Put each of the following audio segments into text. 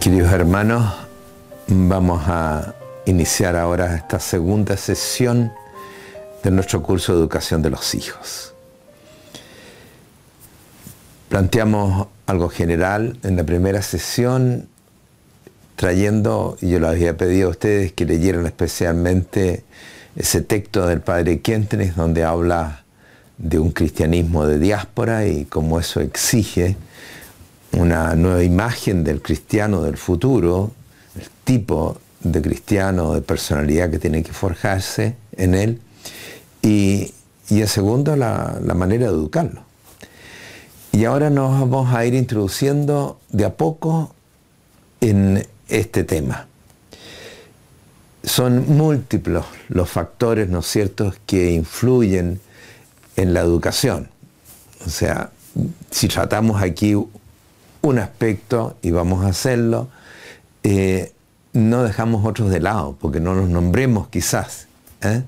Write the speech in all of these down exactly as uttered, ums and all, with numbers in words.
Queridos hermanos, vamos a iniciar ahora esta segunda sesión de nuestro curso de educación de los hijos. Planteamos algo general en la primera sesión, trayendo, y yo les había pedido a ustedes que leyeran especialmente ese texto del padre Kentenich, donde habla de un cristianismo de diáspora y cómo eso exige una nueva imagen del cristiano del futuro, el tipo de cristiano, de personalidad que tiene que forjarse en él, y, y en segundo, la, la manera de educarlo. Y ahora nos vamos a ir introduciendo de a poco en este tema. Son múltiples los factores, ¿no es cierto?, que influyen en la educación. O sea, si tratamos aquí un aspecto, y vamos a hacerlo, eh, no dejamos otros de lado, porque no los nombremos quizás. ¿eh?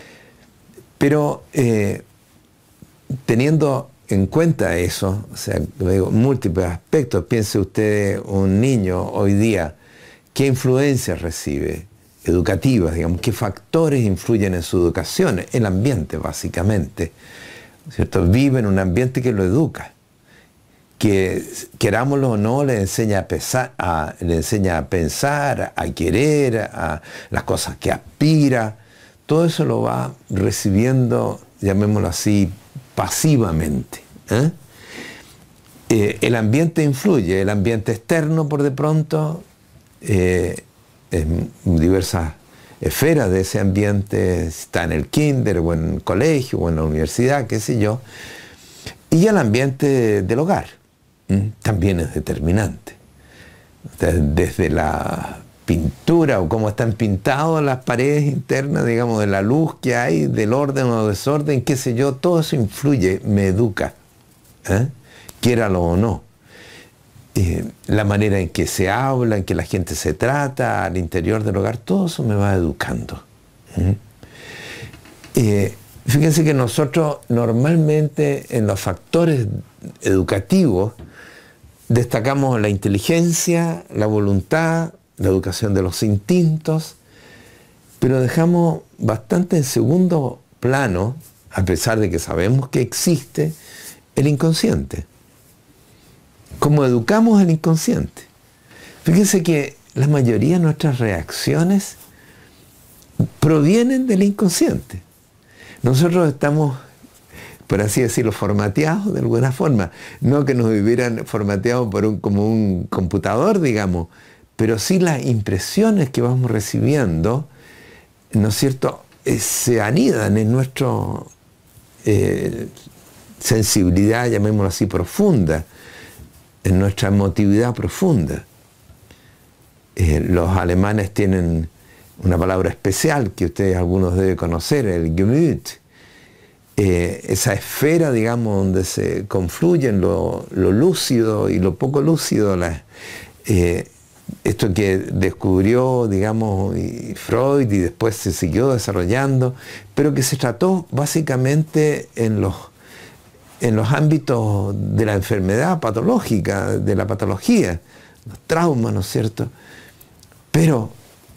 Pero eh, teniendo en cuenta eso, o sea, digo, múltiples aspectos, piense usted un niño hoy día, ¿qué influencias recibe? Educativas, digamos, ¿qué factores influyen en su educación? El ambiente, básicamente. ¿Cierto? Vive en un ambiente que lo educa, que querámoslo o no, le enseña a, pesar, a, le enseña a pensar, a querer, a las cosas que aspira. Todo eso lo va recibiendo, llamémoslo así, pasivamente. ¿eh? Eh, el ambiente influye, el ambiente externo por de pronto, eh, en diversas esferas de ese ambiente, está en el kinder o en el colegio o en la universidad, qué sé yo, y el ambiente del hogar ¿m? también es determinante. Desde la pintura o cómo están pintadas las paredes internas, digamos, de la luz que hay, del orden o desorden, qué sé yo, todo eso influye, me educa, ¿eh? quiéralo o no. Eh, la manera en que se habla, en que la gente se trata al interior del hogar, todo eso me va educando. ¿eh? Eh, fíjense que nosotros normalmente en los factores educativos destacamos la inteligencia, la voluntad, la educación de los instintos, pero dejamos bastante en segundo plano, a pesar de que sabemos que existe, el inconsciente. ¿Cómo educamos el inconsciente? Fíjense que la mayoría de nuestras reacciones provienen del inconsciente. Nosotros estamos, por así decirlo, formateados de alguna forma. No que nos vivieran formateados por un, como un computador, digamos, pero sí las impresiones que vamos recibiendo, ¿no es cierto?, eh, se anidan en nuestra eh, sensibilidad, llamémoslo así, profunda, en nuestra emotividad profunda. Eh, los alemanes tienen una palabra especial que ustedes algunos deben conocer, el Gemüt, eh, esa esfera, digamos, donde se confluyen lo, lo lúcido y lo poco lúcido, la, eh, esto que descubrió, digamos, y Freud y después se siguió desarrollando, pero que se trató básicamente en los, en los ámbitos de la enfermedad patológica, de la patología, los traumas, ¿no es cierto? Pero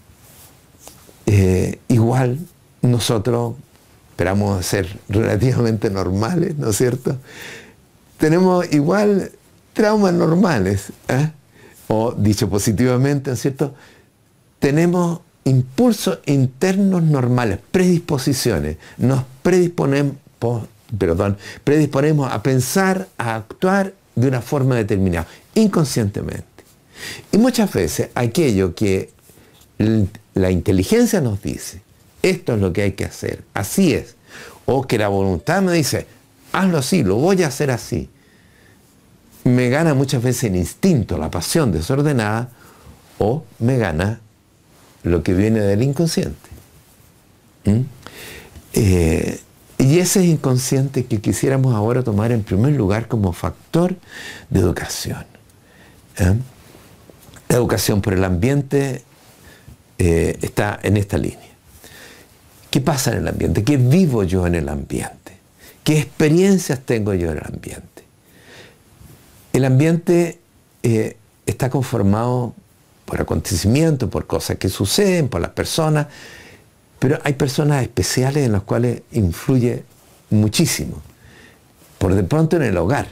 eh, igual nosotros esperamos ser relativamente normales, ¿no es cierto? Tenemos igual traumas normales, ¿eh? O dicho positivamente, ¿no es cierto?, tenemos impulsos internos normales, predisposiciones, nos predisponemos, perdón, predisponemos a pensar, a actuar de una forma determinada, inconscientemente. Y muchas veces aquello que la inteligencia nos dice, esto es lo que hay que hacer, así es, o que la voluntad me dice, hazlo así, lo voy a hacer así, me gana muchas veces el instinto, la pasión desordenada, o me gana lo que viene del inconsciente. ¿Mm? Eh, y ese es inconsciente que quisiéramos ahora tomar en primer lugar como factor de educación. ¿Eh? La educación por el ambiente eh, está en esta línea. ¿Qué pasa en el ambiente? ¿Qué vivo yo en el ambiente? ¿Qué experiencias tengo yo en el ambiente? El ambiente eh, está conformado por acontecimientos, por cosas que suceden, por las personas, pero hay personas especiales en las cuales influye muchísimo. Por de pronto en el hogar,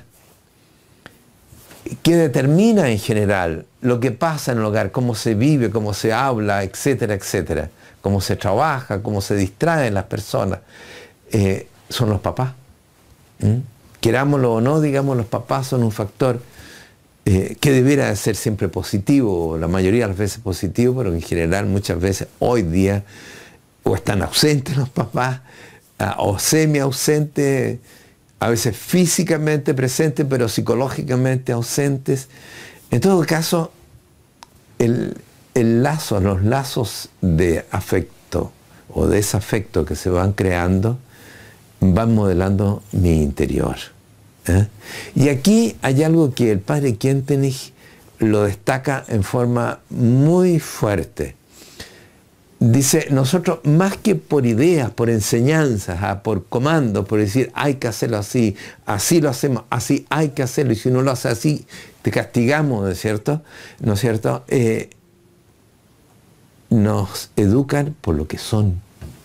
que determina en general lo que pasa en el hogar, cómo se vive, cómo se habla, etcétera, etcétera, cómo se trabaja, cómo se distraen las personas, eh, son los papás. ¿Mm? Querámoslo o no, digamos, los papás son un factor eh, que debiera de ser siempre positivo, la mayoría de las veces positivo, pero en general muchas veces hoy día o están ausentes los papás, uh, o semi ausentes, a veces físicamente presentes, pero psicológicamente ausentes. En todo caso, el, el lazo, los lazos de afecto o desafecto que se van creando van modelando mi interior. ¿eh? Y aquí hay algo que el padre Kentenich lo destaca en forma muy fuerte. Dice, nosotros más que por ideas, por enseñanzas, ah, por comandos, por decir hay que hacerlo así, así lo hacemos, así hay que hacerlo, y si uno lo hace así, te castigamos, ¿no es cierto? ¿No es cierto? Eh, nos educan por lo que son,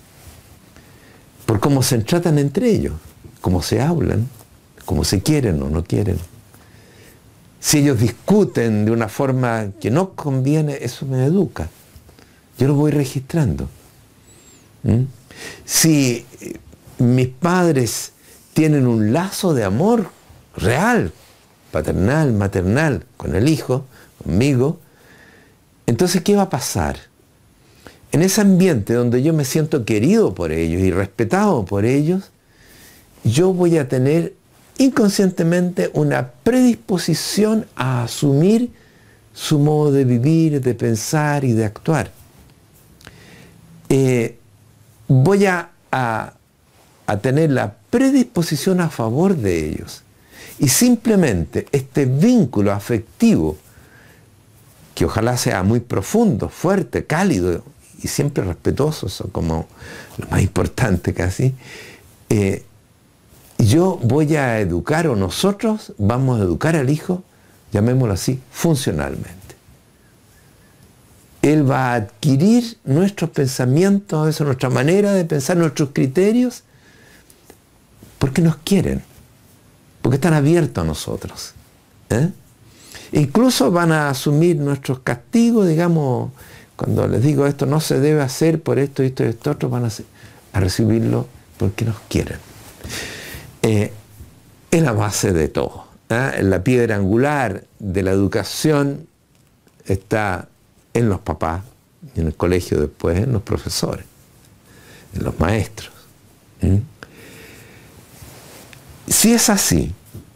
por cómo se tratan entre ellos, cómo se hablan, cómo se quieren o no quieren. Si ellos discuten de una forma que no conviene, eso me educa. Yo lo voy registrando. ¿Mm? Si mis padres tienen un lazo de amor real, paternal, maternal, con el hijo, conmigo, entonces, ¿qué va a pasar? En ese ambiente donde yo me siento querido por ellos y respetado por ellos, yo voy a tener inconscientemente una predisposición a asumir su modo de vivir, de pensar y de actuar. Eh, voy a, a, a tener la predisposición a favor de ellos. Y simplemente este vínculo afectivo, que ojalá sea muy profundo, fuerte, cálido y siempre respetuoso, eso como lo más importante casi, eh, yo voy a educar, o nosotros vamos a educar al hijo, llamémoslo así, funcionalmente. Él va a adquirir nuestros pensamientos, eso, nuestra manera de pensar, nuestros criterios, porque nos quieren, porque están abiertos a nosotros. ¿eh? Incluso van a asumir nuestros castigos, digamos, cuando les digo esto no se debe hacer por esto, esto y esto otro, van a, a recibirlo porque nos quieren. Eh, es la base de todo. ¿eh? La piedra angular de la educación está en los papás, y en el colegio después, en los profesores, en los maestros. ¿Mm? Si es así,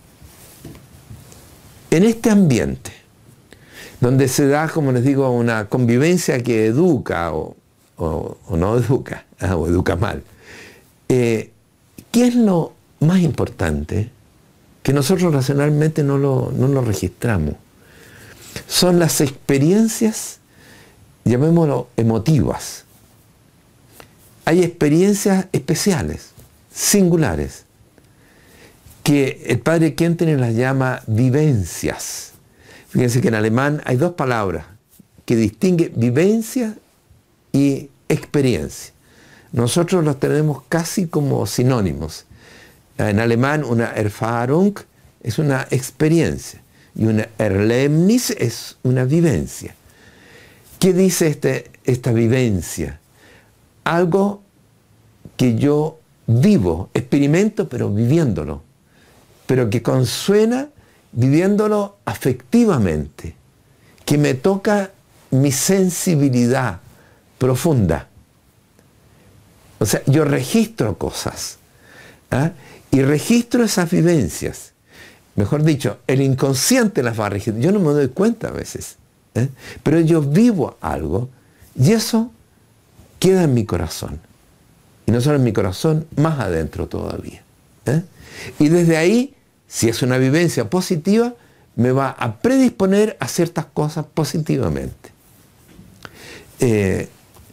en este ambiente, donde se da, como les digo, una convivencia que educa o, o, o no educa, ah, o educa mal, eh, ¿qué es lo más importante? Que nosotros racionalmente no lo, no lo registramos. Son las experiencias, llamémoslo emotivas. Hay experiencias especiales, singulares, que el padre Kentenich las llama vivencias. Fíjense que en alemán hay dos palabras que distinguen vivencia y experiencia. Nosotros los tenemos casi como sinónimos. En alemán una Erfahrung es una experiencia y una Erlebnis es una vivencia. ¿Qué dice este, esta vivencia? Algo que yo vivo, experimento, pero viviéndolo, pero que consuena viviéndolo afectivamente, que me toca mi sensibilidad profunda. O sea, yo registro cosas, ¿eh? y registro esas vivencias. Mejor dicho, el inconsciente las va a registrar. Yo no me doy cuenta a veces, ¿eh? pero yo vivo algo y eso queda en mi corazón. Y no solo en mi corazón, más adentro todavía. ¿eh? Y desde ahí, si es una vivencia positiva, me va a predisponer a ciertas cosas positivamente. Eh,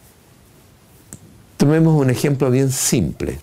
tomemos un ejemplo bien simple.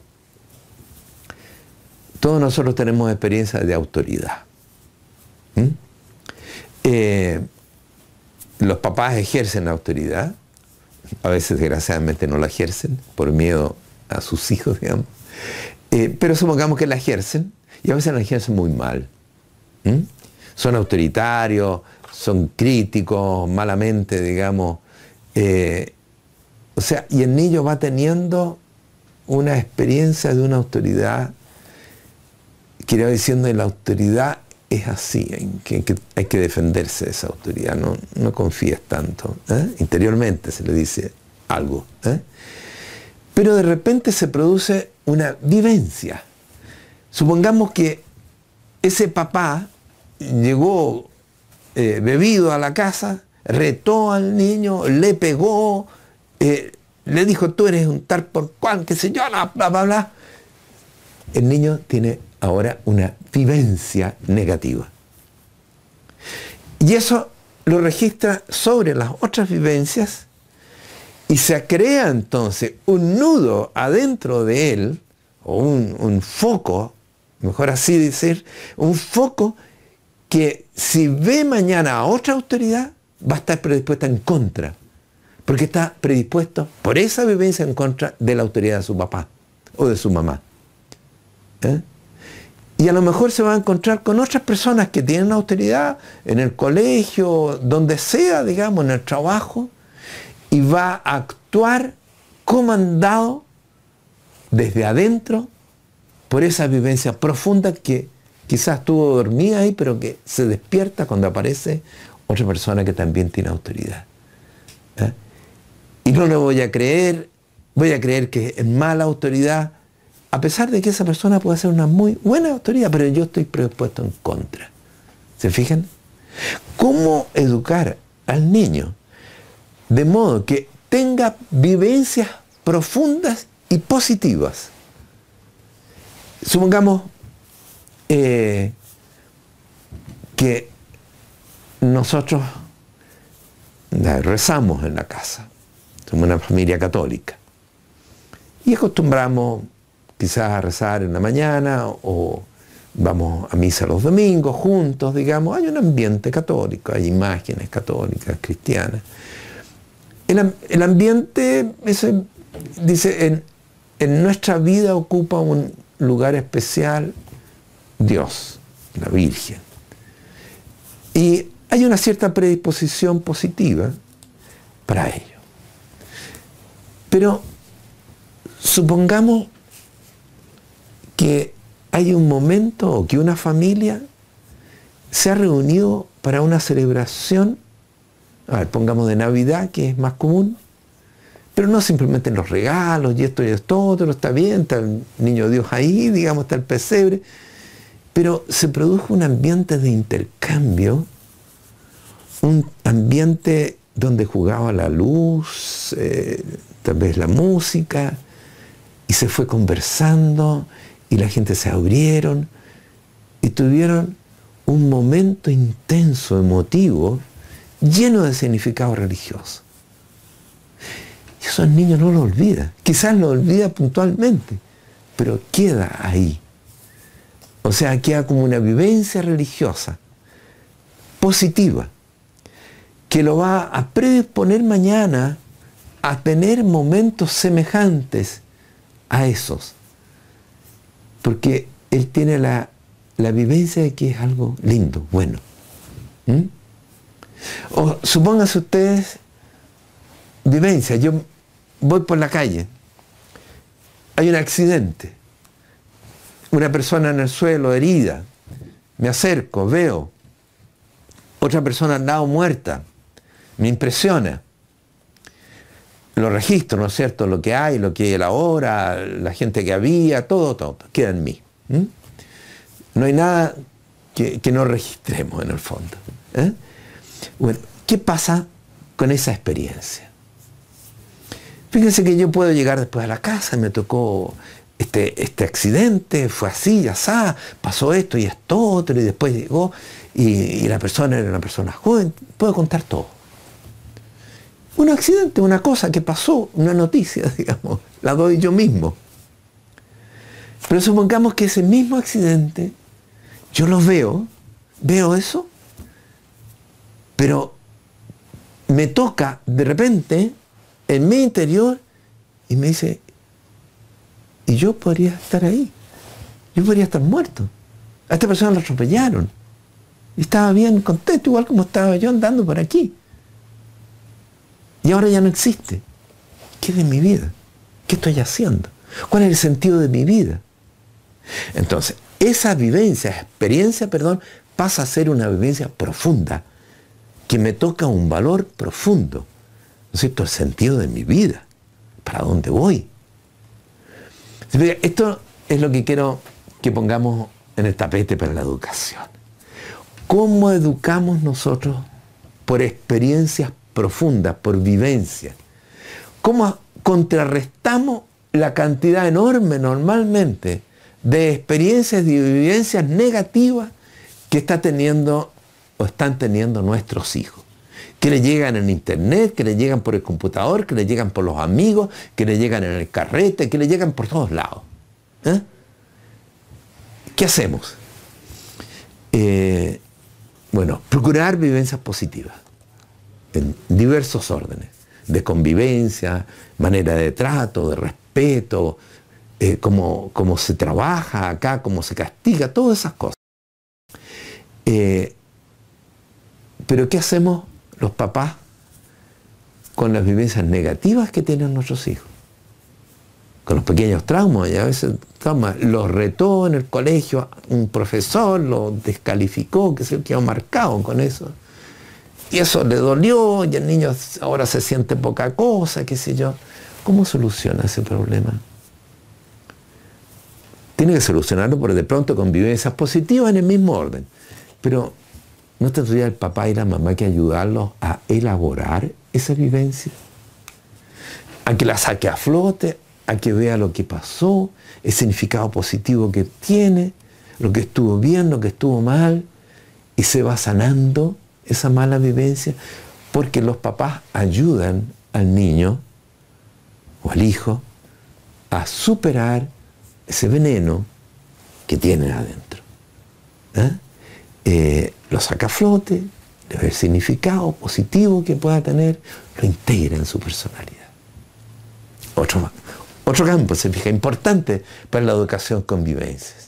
Todos nosotros tenemos experiencia de autoridad. ¿Mm? Eh, los papás ejercen la autoridad, a veces desgraciadamente no la ejercen por miedo a sus hijos, digamos, eh, pero supongamos que la ejercen y a veces la ejercen muy mal. ¿Mm? Son autoritarios, son críticos, malamente, digamos. Eh, o sea, y el niño va teniendo una experiencia de una autoridad, quiero diciendo que la autoridad es así, hay que, que, hay que defenderse de esa autoridad, no, no confíes tanto. ¿eh? Interiormente se le dice algo. ¿eh? Pero de repente se produce una vivencia. Supongamos que ese papá llegó eh, bebido a la casa, retó al niño, le pegó, eh, le dijo, tú eres un tal por cual, qué sé yo, bla, bla, bla, bla. El niño tiene ahora una vivencia negativa. Y eso lo registra sobre las otras vivencias y se crea entonces un nudo adentro de él, o un, un foco, mejor así decir, un foco que si ve mañana a otra autoridad, va a estar predispuesta en contra, porque está predispuesto por esa vivencia en contra de la autoridad de su papá o de su mamá. ¿Eh? Y a lo mejor se va a encontrar con otras personas que tienen autoridad en el colegio, donde sea, digamos, en el trabajo, y va a actuar comandado desde adentro por esa vivencia profunda que quizás estuvo dormida ahí, pero que se despierta cuando aparece otra persona que también tiene autoridad. ¿Eh? Y no le voy a creer, voy a creer que es mala autoridad, a pesar de que esa persona puede ser una muy buena autoridad, pero yo estoy predispuesto en contra. ¿Se fijan? ¿Cómo educar al niño de modo que tenga vivencias profundas y positivas? Supongamos eh, que nosotros rezamos en la casa, somos una familia católica, y acostumbramos quizás a rezar en la mañana o vamos a misa los domingos juntos, digamos, hay un ambiente católico, hay imágenes católicas, cristianas. El, el ambiente, ese, dice, en, en nuestra vida ocupa un lugar especial Dios, la Virgen. Y hay una cierta predisposición positiva para ello. Pero supongamos que hay un momento o que una familia se ha reunido para una celebración, a ver, pongamos de Navidad, que es más común, pero no simplemente en los regalos y esto y esto otro, está bien, está el niño Dios ahí, digamos, está el pesebre, pero se produjo un ambiente de intercambio, un ambiente donde jugaba la luz, eh, tal vez la música, y se fue conversando, y la gente se abrieron, y tuvieron un momento intenso, emotivo, lleno de significado religioso. Y esos niños no lo olvidan, quizás lo olvida puntualmente, pero queda ahí. O sea, queda como una vivencia religiosa, positiva, que lo va a predisponer mañana a tener momentos semejantes a esos. Porque él tiene la, la vivencia de que es algo lindo, bueno. ¿Mm? O supónganse ustedes, vivencia, yo voy por la calle, hay un accidente, una persona en el suelo herida, me acerco, veo, otra persona al lado muerta, me impresiona, lo registro, ¿no es cierto?, lo que hay, lo que hay ahora, la gente que había, todo, todo, todo queda en mí. ¿Mm? No hay nada que, que no registremos en el fondo. ¿Eh? Bueno, ¿qué pasa con esa experiencia? Fíjense que yo puedo llegar después a la casa, me tocó este, este accidente, fue así, así, pasó esto y esto otro, y después llegó, y, y la persona era una persona joven, puedo contar todo. Un accidente, una cosa que pasó, una noticia, digamos, la doy yo mismo. Pero supongamos que ese mismo accidente, yo lo veo, veo eso, pero me toca de repente en mi interior y me dice, y yo podría estar ahí, yo podría estar muerto. A esta persona la atropellaron y estaba bien contento, igual como estaba yo andando por aquí. Y ahora ya no existe. ¿Qué es de mi vida? ¿Qué estoy haciendo? ¿Cuál es el sentido de mi vida? Entonces, esa vivencia, experiencia, perdón, pasa a ser una vivencia profunda, que me toca un valor profundo, ¿no es cierto? El sentido de mi vida, ¿para dónde voy? Esto es lo que quiero que pongamos en el tapete para la educación. ¿Cómo educamos nosotros? Por experiencias profundas, por vivencias. ¿Cómo contrarrestamos la cantidad enorme normalmente de experiencias y vivencias negativas que está teniendo o están teniendo nuestros hijos? Que le llegan en internet, que le llegan por el computador, que le llegan por los amigos, que le llegan en el carrete, que le llegan por todos lados. ¿Eh? ¿Qué hacemos? Eh, bueno, procurar vivencias positivas en diversos órdenes, de convivencia, manera de trato, de respeto, eh, cómo, cómo se trabaja acá, cómo se castiga, todas esas cosas. Eh, pero ¿qué hacemos los papás con las vivencias negativas que tienen nuestros hijos? Con los pequeños traumas, y a veces traumas, los retó en el colegio, un profesor lo descalificó, que se quedó marcado con eso. Y eso le dolió, y el niño ahora se siente poca cosa, qué sé yo. ¿Cómo soluciona ese problema? Tiene que solucionarlo porque de pronto con vivencias positivas en el mismo orden. Pero ¿no tendría el papá y la mamá que ayudarlos a elaborar esa vivencia? A que la saque a flote, a que vea lo que pasó, el significado positivo que tiene, lo que estuvo bien, lo que estuvo mal, y se va sanando esa mala vivencia, porque los papás ayudan al niño o al hijo a superar ese veneno que tienen adentro. ¿Eh? Eh, lo saca a flote, le ve el significado positivo que pueda tener, lo integra en su personalidad. Otro, otro campo, se fija, importante para la educación con vivencias.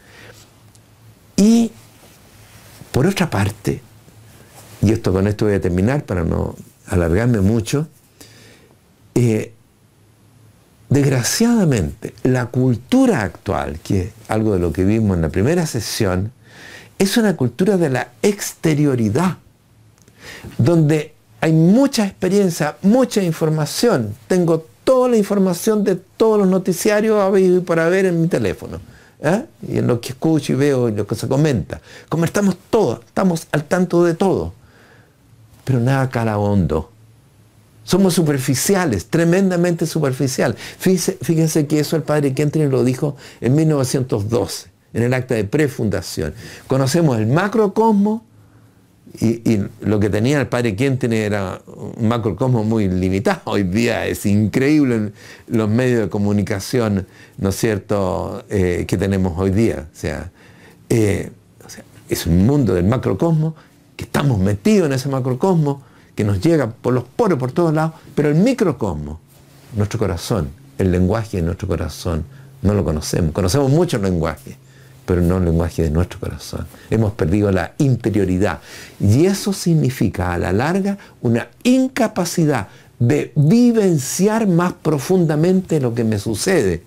Y, por otra parte, y esto con esto voy a terminar para no alargarme mucho, eh, desgraciadamente, la cultura actual, que es algo de lo que vimos en la primera sesión, es una cultura de la exterioridad, donde hay mucha experiencia, mucha información. Tengo toda la información de todos los noticiarios habido y por haber en mi teléfono, ¿eh? Y en lo que escucho y veo y lo que se comenta. Como estamos todos, estamos al tanto de todo, pero nada cala hondo. Somos superficiales, tremendamente superficiales. Fíjense, fíjense que eso el padre Kentner lo dijo en mil novecientos doce, en el acta de prefundación. Conocemos el macrocosmos, y, y lo que tenía el padre Kentner era un macrocosmos muy limitado. Hoy día es increíble en los medios de comunicación, ¿no es cierto?, eh, que tenemos hoy día. O sea, eh, o sea, es un mundo del macrocosmos, que estamos metidos en ese macrocosmos, que nos llega por los poros, por todos lados, pero el microcosmos, nuestro corazón, el lenguaje de nuestro corazón, no lo conocemos. Conocemos mucho el lenguaje, pero no el lenguaje de nuestro corazón. Hemos perdido la interioridad. Y eso significa, a la larga, una incapacidad de vivenciar más profundamente lo que me sucede.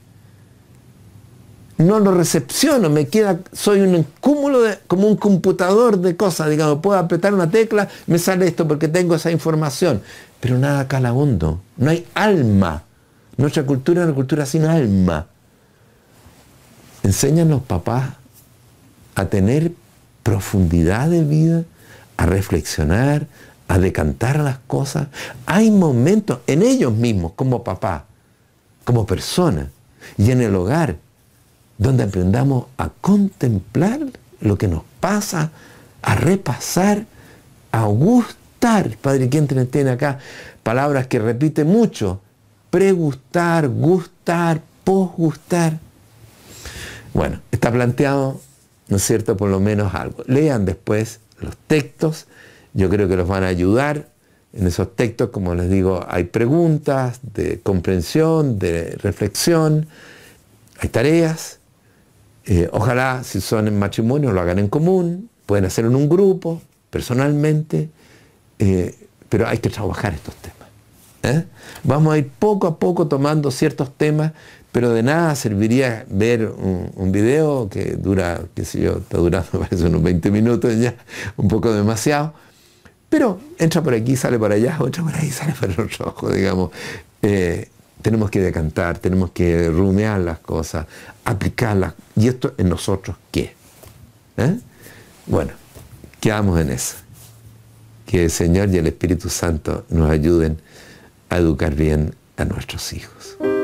No lo recepciono, me queda, soy un cúmulo de, como un computador de cosas, digamos, puedo apretar una tecla, me sale esto porque tengo esa información, pero nada cala hondo, no hay alma. Nuestra cultura es una cultura sin alma. Enseñan los papás a tener profundidad de vida, a reflexionar, a decantar las cosas. Hay momentos en ellos mismos, como papá, como persona, y en el hogar, donde aprendamos a contemplar lo que nos pasa, a repasar, a gustar. El padre Kentner tiene acá palabras que repite mucho: pregustar, gustar, posgustar. Bueno, está planteado, ¿no es cierto?, por lo menos algo. Lean después los textos, yo creo que los van a ayudar En esos textos, como les digo, hay preguntas de comprensión, de reflexión, hay tareas. Eh, ojalá, si son en matrimonio, lo hagan en común, pueden hacerlo en un grupo, personalmente, eh, pero hay que trabajar estos temas. ¿eh? Vamos a ir poco a poco tomando ciertos temas, pero de nada serviría ver un, un video que dura, qué sé yo, está durando parece unos veinte minutos ya, un poco demasiado, pero entra por aquí, sale por allá, entra por ahí, sale por el otro ojo, digamos. Eh, tenemos que decantar, tenemos que rumiar las cosas, aplicarlas. ¿Y esto en nosotros qué? ¿Eh? Bueno, quedamos en eso. Que el Señor y el Espíritu Santo nos ayuden a educar bien a nuestros hijos.